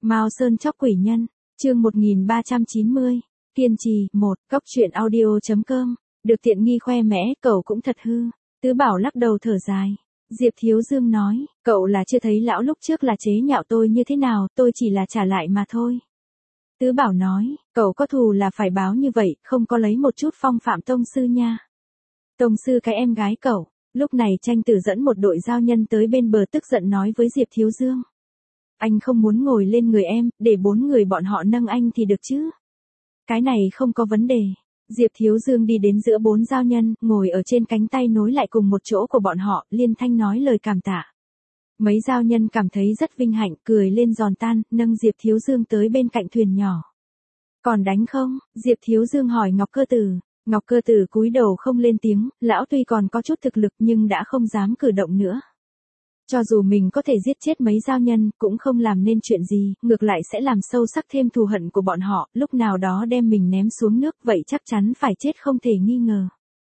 Mao Sơn chóc quỷ nhân, chương 1390, kiên trì, 1, Cóc truyện audio.com, được tiện nghi khoe mẽ, cậu cũng thật hư. Tứ Bảo lắc đầu thở dài. Diệp Thiếu Dương nói, cậu là chưa thấy lão lúc trước là chế nhạo tôi như thế nào, tôi chỉ là trả lại mà thôi. Tứ Bảo nói, cậu có thù là phải báo như vậy, không có lấy một chút phong phạm tông sư nha. Tông sư cái em gái cậu. Lúc này Tranh Tử dẫn một đội giao nhân tới bên bờ tức giận nói với Diệp Thiếu Dương. Anh không muốn ngồi lên người em, để 4 người bọn họ nâng anh thì được chứ. Cái này không có vấn đề. Diệp Thiếu Dương đi đến giữa 4 giao nhân, ngồi ở trên cánh tay nối lại cùng một chỗ của bọn họ, liên thanh nói lời cảm tạ. Mấy giao nhân cảm thấy rất vinh hạnh, cười lên giòn tan, nâng Diệp Thiếu Dương tới bên cạnh thuyền nhỏ. Còn đánh không? Diệp Thiếu Dương hỏi Ngọc Cơ Tử. Ngọc Cơ Tử cúi đầu không lên tiếng, lão tuy còn có chút thực lực nhưng đã không dám cử động nữa. Cho dù mình có thể giết chết mấy giao nhân, cũng không làm nên chuyện gì, ngược lại sẽ làm sâu sắc thêm thù hận của bọn họ, lúc nào đó đem mình ném xuống nước, vậy chắc chắn phải chết không thể nghi ngờ.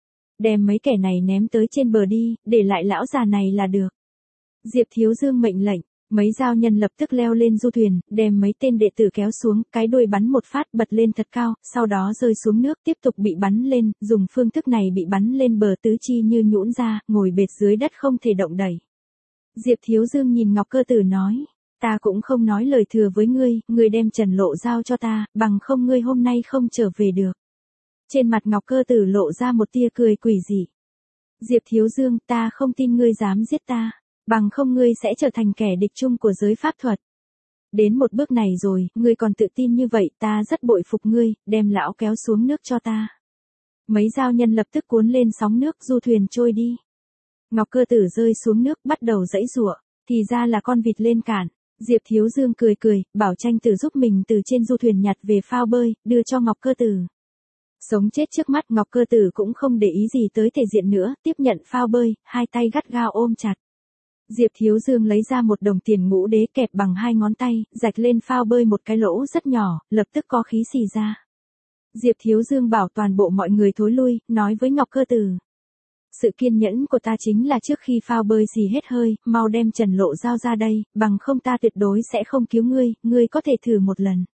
Đem mấy kẻ này ném tới trên bờ đi, để lại lão già này là được. Diệp Thiếu Dương mệnh lệnh, mấy giao nhân lập tức leo lên du thuyền, đem mấy tên đệ tử kéo xuống, cái đuôi bắn một phát bật lên thật cao, sau đó rơi xuống nước tiếp tục bị bắn lên, dùng phương thức này bị bắn lên bờ tứ chi như nhũn ra, ngồi bệt dưới đất không thể động đậy. Diệp Thiếu Dương nhìn Ngọc Cơ Tử nói, ta cũng không nói lời thừa với ngươi đem Trần Lộ giao cho ta, bằng không ngươi hôm nay không trở về được. Trên mặt Ngọc Cơ Tử lộ ra một tia cười quỷ dị. Diệp Thiếu Dương, ta không tin ngươi dám giết ta, bằng không ngươi sẽ trở thành kẻ địch chung của giới pháp thuật. Đến một bước này rồi, ngươi còn tự tin như vậy, ta rất bội phục ngươi, đem lão kéo xuống nước cho ta. Mấy giao nhân lập tức cuốn lên sóng nước, du thuyền trôi đi. Ngọc Cơ Tử rơi xuống nước bắt đầu giãy giụa, thì ra là con vịt lên cạn. Diệp Thiếu Dương cười cười, bảo Tranh Tử giúp mình từ trên du thuyền nhặt về phao bơi, đưa cho Ngọc Cơ Tử. Sống chết trước mắt Ngọc Cơ Tử cũng không để ý gì tới thể diện nữa, tiếp nhận phao bơi, hai tay gắt gao ôm chặt. Diệp Thiếu Dương lấy ra một đồng tiền ngũ đế kẹp bằng 2 ngón tay, rạch lên phao bơi một cái lỗ rất nhỏ, lập tức có khí xì ra. Diệp Thiếu Dương bảo toàn bộ mọi người thối lui, nói với Ngọc Cơ Tử. Sự kiên nhẫn của ta chính là trước khi phao bơi xì hết hơi, mau đem Trần Lộ giao ra đây, bằng không ta tuyệt đối sẽ không cứu ngươi có thể thử một lần.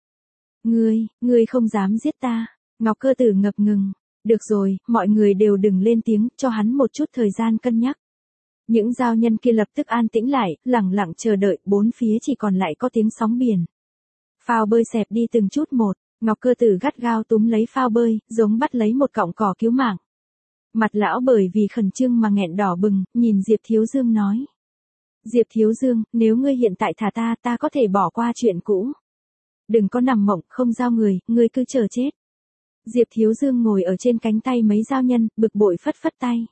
Ngươi không dám giết ta. Ngọc Cơ Tử ngập ngừng. Được rồi, mọi người đều đừng lên tiếng, cho hắn một chút thời gian cân nhắc. Những giao nhân kia lập tức an tĩnh lại, lặng lặng chờ đợi, bốn phía chỉ còn lại có tiếng sóng biển. Phao bơi xẹp đi từng chút một, Ngọc Cơ Tử gắt gao túm lấy phao bơi, giống bắt lấy một cọng cỏ cứu mạng. Mặt lão bởi vì khẩn trương mà nghẹn đỏ bừng, nhìn Diệp Thiếu Dương nói. Diệp Thiếu Dương, nếu ngươi hiện tại thả ta có thể bỏ qua chuyện cũ. Đừng có nằm mộng, không giao người, ngươi cứ chờ chết. Diệp Thiếu Dương ngồi ở trên cánh tay mấy giao nhân, bực bội phất phất tay.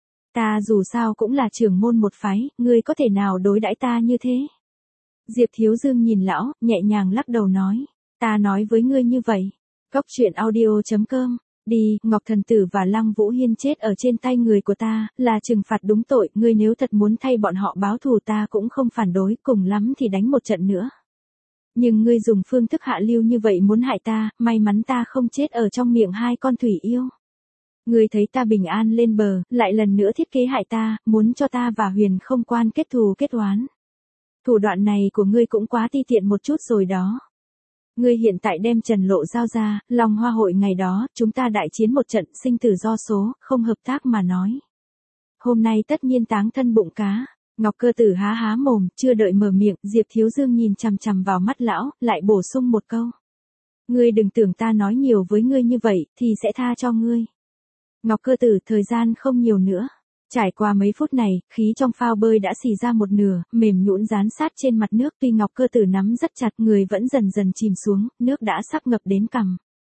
Ta dù sao cũng là trưởng môn một phái, ngươi có thể nào đối đãi ta như thế? Diệp Thiếu Dương nhìn lão, nhẹ nhàng lắc đầu nói. Ta nói với ngươi như vậy. Cóc truyện audio.com. Đi, Ngọc Thần Tử và Lăng Vũ Hiên chết ở trên tay người của ta, là trừng phạt đúng tội, ngươi nếu thật muốn thay bọn họ báo thù ta cũng không phản đối, cùng lắm thì đánh một trận nữa. Nhưng ngươi dùng phương thức hạ lưu như vậy muốn hại ta, may mắn ta không chết ở trong miệng 2 con thủy yêu. Ngươi thấy ta bình an lên bờ, lại lần nữa thiết kế hại ta, muốn cho ta và Huyền không quan kết thù kết oán. Thủ đoạn này của ngươi cũng quá ti tiện một chút rồi đó. Ngươi hiện tại đem Trần Lộ giao ra, Long Hoa hội ngày đó, chúng ta đại chiến một trận, sinh tử do số, không hợp tác mà nói. Hôm nay tất nhiên táng thân bụng cá. Ngọc Cơ Tử há há mồm, chưa đợi mở miệng, Diệp Thiếu Dương nhìn chằm chằm vào mắt lão, lại bổ sung một câu. Ngươi đừng tưởng ta nói nhiều với ngươi như vậy, thì sẽ tha cho ngươi. Ngọc Cơ Tử, thời gian không nhiều nữa. Trải qua mấy phút này, khí trong phao bơi đã xì ra một nửa, mềm nhũn dán sát trên mặt nước, tuy Ngọc Cơ Tử nắm rất chặt, người vẫn dần dần chìm xuống, nước đã sắp ngập đến cằm.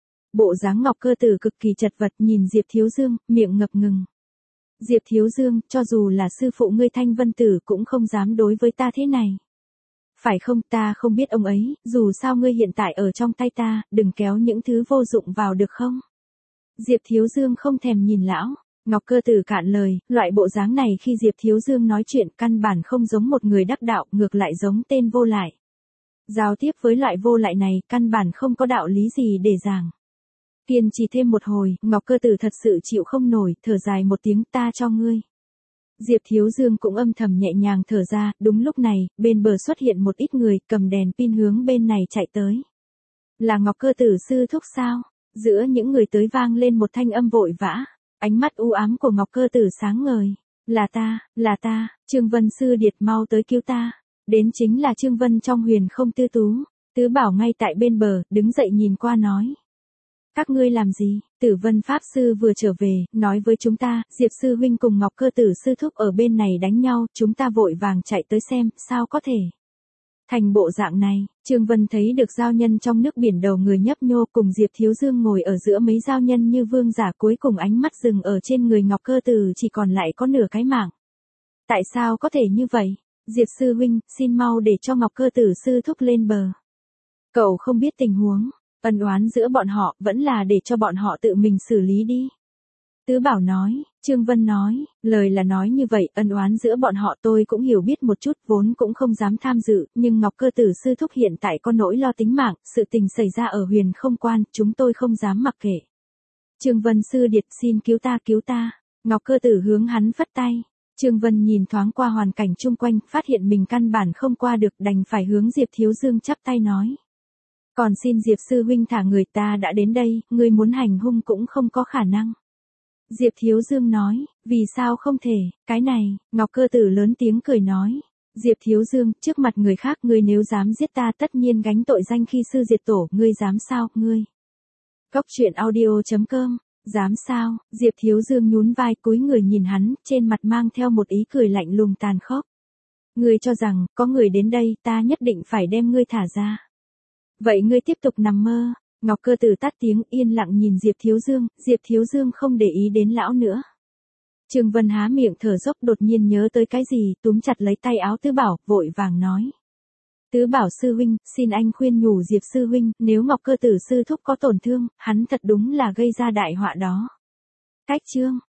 Bộ dáng Ngọc Cơ Tử cực kỳ chật vật, nhìn Diệp Thiếu Dương, miệng ngập ngừng. Diệp Thiếu Dương, cho dù là sư phụ ngươi Thanh Vân Tử cũng không dám đối với ta thế này. Phải không, ta không biết ông ấy, dù sao ngươi hiện tại ở trong tay ta, đừng kéo những thứ vô dụng vào được không? Diệp Thiếu Dương không thèm nhìn lão. Ngọc Cơ Tử cạn lời, loại bộ dáng này khi Diệp Thiếu Dương nói chuyện căn bản không giống một người đắc đạo, ngược lại giống tên vô lại. Giao tiếp với loại vô lại này, căn bản không có đạo lý gì để giảng. Kiên trì thêm một hồi, Ngọc Cơ Tử thật sự chịu không nổi, thở dài một tiếng, ta cho ngươi. Diệp Thiếu Dương cũng âm thầm nhẹ nhàng thở ra, đúng lúc này, bên bờ xuất hiện một ít người cầm đèn pin hướng bên này chạy tới. Là Ngọc Cơ Tử sư thúc sao? Giữa những người tới vang lên một thanh âm vội vã, ánh mắt u ám của Ngọc Cơ Tử sáng ngời. Là ta, Trương Vân sư điệt mau tới cứu ta. Đến chính là Trương Vân trong Huyền Không Tư Tú. Tứ Bảo ngay tại bên bờ, đứng dậy nhìn qua nói. Các ngươi làm gì? Tử Vân Pháp Sư vừa trở về, nói với chúng ta, Diệp Sư Huynh cùng Ngọc Cơ Tử Sư Thúc ở bên này đánh nhau, chúng ta vội vàng chạy tới xem, sao có thể. Thành bộ dạng này, Trương Vân thấy được giao nhân trong nước biển đầu người nhấp nhô cùng Diệp Thiếu Dương ngồi ở giữa mấy giao nhân như vương giả, cuối cùng ánh mắt dừng ở trên người Ngọc Cơ Tử chỉ còn lại có nửa cái mạng. Tại sao có thể như vậy? Diệp Sư Huynh, xin mau để cho Ngọc Cơ Tử Sư Thúc lên bờ. Cậu không biết tình huống, ân oán giữa bọn họ vẫn là để cho bọn họ tự mình xử lý đi. Tứ Bảo nói, Trương Vân nói, lời là nói như vậy, ân oán giữa bọn họ tôi cũng hiểu biết một chút, vốn cũng không dám tham dự, nhưng Ngọc Cơ Tử Sư Thúc hiện tại có nỗi lo tính mạng, sự tình xảy ra ở Huyền Không Quan, chúng tôi không dám mặc kệ. Trương Vân sư điệt, xin cứu ta. Ngọc Cơ Tử hướng hắn phất tay. Trương Vân nhìn thoáng qua hoàn cảnh chung quanh, phát hiện mình căn bản không qua được, đành phải hướng Diệp Thiếu Dương chắp tay nói. Còn xin Diệp Sư Huynh thả người, ta đã đến đây, người muốn hành hung cũng không có khả năng. Diệp Thiếu Dương nói, vì sao không thể, cái này, Ngọc Cơ Tử lớn tiếng cười nói. Diệp Thiếu Dương, trước mặt người khác ngươi nếu dám giết ta tất nhiên gánh tội danh khi sư diệt tổ, ngươi dám sao, ngươi. Cốc truyện audio.com, dám sao, Diệp Thiếu Dương nhún vai cúi người nhìn hắn, trên mặt mang theo một ý cười lạnh lùng tàn khốc. Ngươi cho rằng, có người đến đây, ta nhất định phải đem ngươi thả ra. Vậy ngươi tiếp tục nằm mơ. Ngọc Cơ Tử tắt tiếng, yên lặng nhìn Diệp Thiếu Dương không để ý đến lão nữa. Trương Vân há miệng thở dốc, đột nhiên nhớ tới cái gì, túm chặt lấy tay áo Tứ Bảo, vội vàng nói. Tứ Bảo sư huynh, xin anh khuyên nhủ Diệp sư huynh, nếu Ngọc Cơ Tử sư thúc có tổn thương, hắn thật đúng là gây ra đại họa đó. Cách chương